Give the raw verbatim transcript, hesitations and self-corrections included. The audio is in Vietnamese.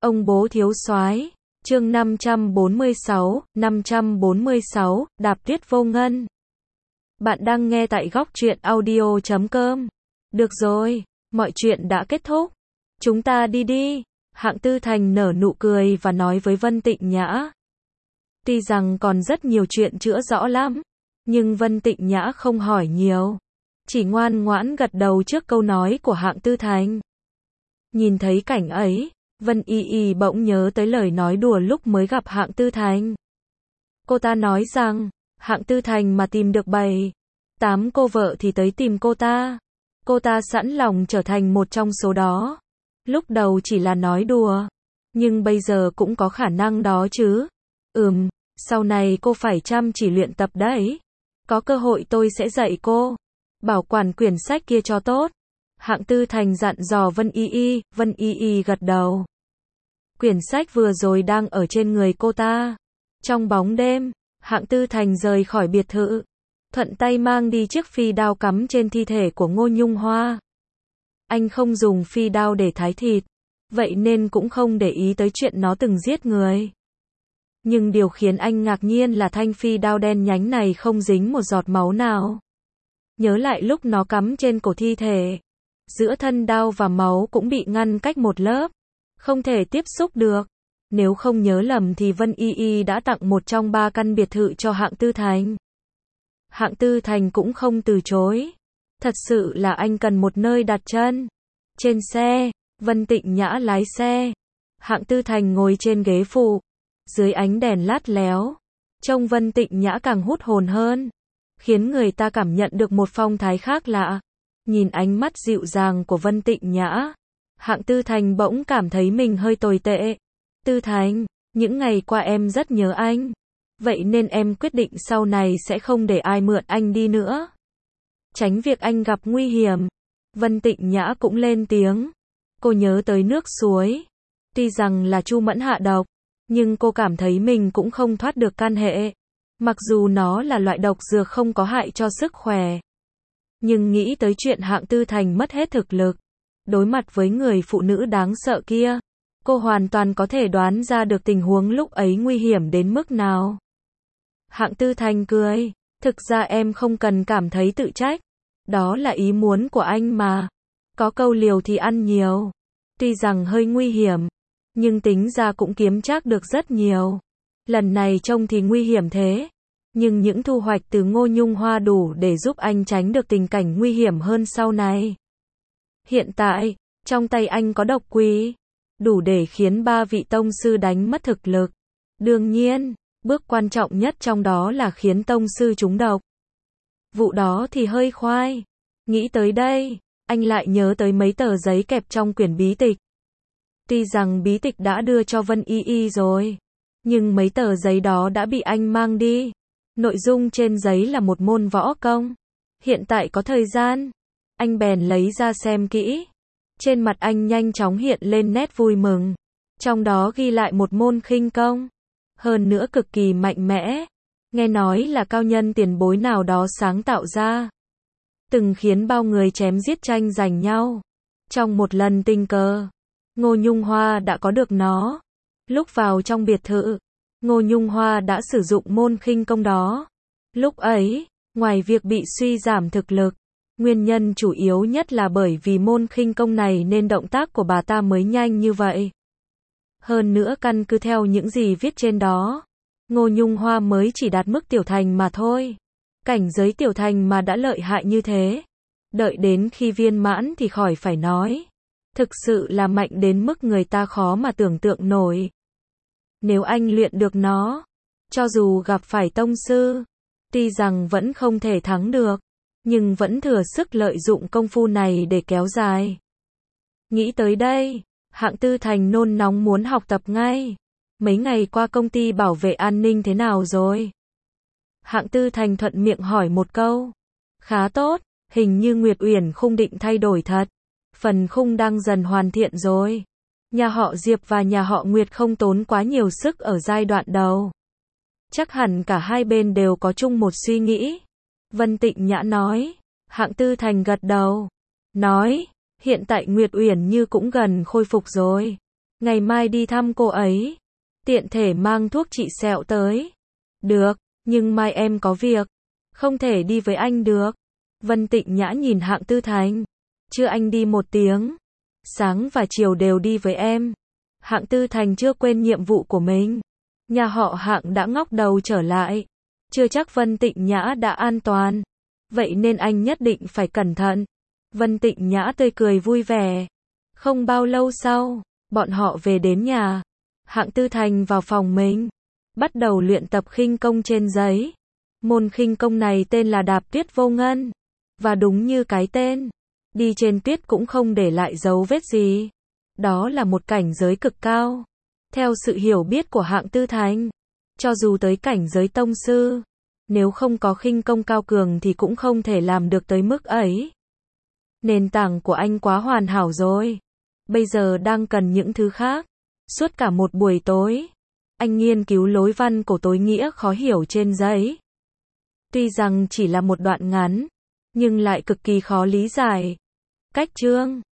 Ông bố thiếu soái, chương năm trăm bốn mươi sáu, năm trăm bốn mươi sáu, đạp tuyết vô ngân. Bạn đang nghe tại góc truyện audio chấm com. Được rồi, mọi chuyện đã kết thúc. Chúng ta đi đi. Hạng Tư Thành nở nụ cười và nói với Vân Tịnh Nhã. Tuy rằng còn rất nhiều chuyện chữa rõ lắm, nhưng Vân Tịnh Nhã không hỏi nhiều. Chỉ ngoan ngoãn gật đầu trước câu nói của Hạng Tư Thành. Nhìn thấy cảnh ấy, Vân Y Y bỗng nhớ tới lời nói đùa lúc mới gặp Hạng Tư Thành. Cô ta nói rằng, Hạng Tư Thành mà tìm được bảy, tám cô vợ thì tới tìm cô ta. Cô ta sẵn lòng trở thành một trong số đó. Lúc đầu chỉ là nói đùa, nhưng bây giờ cũng có khả năng đó chứ. Ừm, sau này cô phải chăm chỉ luyện tập đấy. Có cơ hội tôi sẽ dạy cô. Bảo quản quyển sách kia cho tốt. Hạng Tư Thành dặn dò Vân Y Y, Vân Y Y gật đầu. Quyển sách vừa rồi đang ở trên người cô ta. Trong bóng đêm, Hạng Tư Thành rời khỏi biệt thự, thuận tay mang đi chiếc phi đao cắm trên thi thể của Ngô Nhung Hoa. Anh không dùng phi đao để thái thịt, vậy nên cũng không để ý tới chuyện nó từng giết người. Nhưng điều khiến anh ngạc nhiên là thanh phi đao đen nhánh này không dính một giọt máu nào. Nhớ lại lúc nó cắm trên cổ thi thể, giữa thân đao và máu cũng bị ngăn cách một lớp, không thể tiếp xúc được. Nếu không nhớ lầm thì Vân Y Y đã tặng một trong ba căn biệt thự cho Hạng Tư Thành. Hạng Tư Thành cũng không từ chối. Thật sự là anh cần một nơi đặt chân. Trên xe, Vân Tịnh Nhã lái xe. Hạng Tư Thành ngồi trên ghế phụ. Dưới ánh đèn lát léo, trông Vân Tịnh Nhã càng hút hồn hơn, khiến người ta cảm nhận được một phong thái khác lạ. Nhìn ánh mắt dịu dàng của Vân Tịnh Nhã, Hạng Tư Thành bỗng cảm thấy mình hơi tồi tệ. Tư Thành, những ngày qua em rất nhớ anh. Vậy nên em quyết định sau này sẽ không để ai mượn anh đi nữa. Tránh việc anh gặp nguy hiểm. Vân Tịnh Nhã cũng lên tiếng. Cô nhớ tới nước suối. Tuy rằng là Chu Mẫn hạ độc, nhưng cô cảm thấy mình cũng không thoát được can hệ. Mặc dù nó là loại độc dược không có hại cho sức khỏe. Nhưng nghĩ tới chuyện Hạng Tư Thành mất hết thực lực, đối mặt với người phụ nữ đáng sợ kia, cô hoàn toàn có thể đoán ra được tình huống lúc ấy nguy hiểm đến mức nào. Hạng Tư Thành cười. Thực ra em không cần cảm thấy tự trách. Đó là ý muốn của anh mà. Có câu liều thì ăn nhiều. Tuy rằng hơi nguy hiểm, nhưng tính ra cũng kiếm trác được rất nhiều. Lần này trông thì nguy hiểm thế, nhưng những thu hoạch từ Ngô Nhung Hoa đủ để giúp anh tránh được tình cảnh nguy hiểm hơn sau này. Hiện tại, trong tay anh có độc quỷ, đủ để khiến ba vị tông sư đánh mất thực lực. Đương nhiên, bước quan trọng nhất trong đó là khiến tông sư trúng độc. Vụ đó thì hơi khoai. Nghĩ tới đây, anh lại nhớ tới mấy tờ giấy kẹp trong quyển bí tịch. Tuy rằng bí tịch đã đưa cho Vân Y Y rồi, nhưng mấy tờ giấy đó đã bị anh mang đi. Nội dung trên giấy là một môn võ công. Hiện tại có thời gian, anh bèn lấy ra xem kỹ. Trên mặt anh nhanh chóng hiện lên nét vui mừng. Trong đó ghi lại một môn khinh công, hơn nữa cực kỳ mạnh mẽ. Nghe nói là cao nhân tiền bối nào đó sáng tạo ra, từng khiến bao người chém giết tranh giành nhau. Trong một lần tình cờ, Ngô Nhung Hoa đã có được nó. Lúc vào trong biệt thự, Ngô Nhung Hoa đã sử dụng môn khinh công đó. Lúc ấy, ngoài việc bị suy giảm thực lực, nguyên nhân chủ yếu nhất là bởi vì môn khinh công này nên động tác của bà ta mới nhanh như vậy. Hơn nữa căn cứ theo những gì viết trên đó, Ngô Nhung Hoa mới chỉ đạt mức tiểu thành mà thôi. Cảnh giới tiểu thành mà đã lợi hại như thế, đợi đến khi viên mãn thì khỏi phải nói. Thực sự là mạnh đến mức người ta khó mà tưởng tượng nổi. Nếu anh luyện được nó, cho dù gặp phải tông sư, tuy rằng vẫn không thể thắng được, nhưng vẫn thừa sức lợi dụng công phu này để kéo dài. Nghĩ tới đây, Hạng Tư Thành nôn nóng muốn học tập ngay. Mấy ngày qua công ty bảo vệ an ninh thế nào rồi? Hạng Tư Thành thuận miệng hỏi một câu. Khá tốt, hình như Nguyệt Uyển khung định thay đổi thật. Phần khung đang dần hoàn thiện rồi. Nhà họ Diệp và nhà họ Nguyệt không tốn quá nhiều sức ở giai đoạn đầu. Chắc hẳn cả hai bên đều có chung một suy nghĩ. Vân Tịnh Nhã nói. Hạng Tư Thành gật đầu. Nói, hiện tại Nguyệt Uyển như cũng gần khôi phục rồi. Ngày mai đi thăm cô ấy. Tiện thể mang thuốc trị sẹo tới. Được, nhưng mai em có việc. Không thể đi với anh được. Vân Tịnh Nhã nhìn Hạng Tư Thành. Chưa anh đi một tiếng. Sáng và chiều đều đi với em. Hạng Tư Thành chưa quên nhiệm vụ của mình. Nhà họ Hạng đã ngóc đầu trở lại. Chưa chắc Vân Tịnh Nhã đã an toàn. Vậy nên anh nhất định phải cẩn thận. Vân Tịnh Nhã tươi cười vui vẻ. Không bao lâu sau, bọn họ về đến nhà. Hạng Tư Thành vào phòng mình. Bắt đầu luyện tập khinh công trên giấy. Môn khinh công này tên là đạp tuyết vô ngân. Và đúng như cái tên, đi trên tuyết cũng không để lại dấu vết gì. Đó là một cảnh giới cực cao. Theo sự hiểu biết của Hạng Tư Thành, cho dù tới cảnh giới tông sư, nếu không có khinh công cao cường thì cũng không thể làm được tới mức ấy. Nền tảng của anh quá hoàn hảo rồi. Bây giờ đang cần những thứ khác. Suốt cả một buổi tối, anh nghiên cứu lối văn cổ tối nghĩa khó hiểu trên giấy. Tuy rằng chỉ là một đoạn ngắn, nhưng lại cực kỳ khó lý giải. Cách chương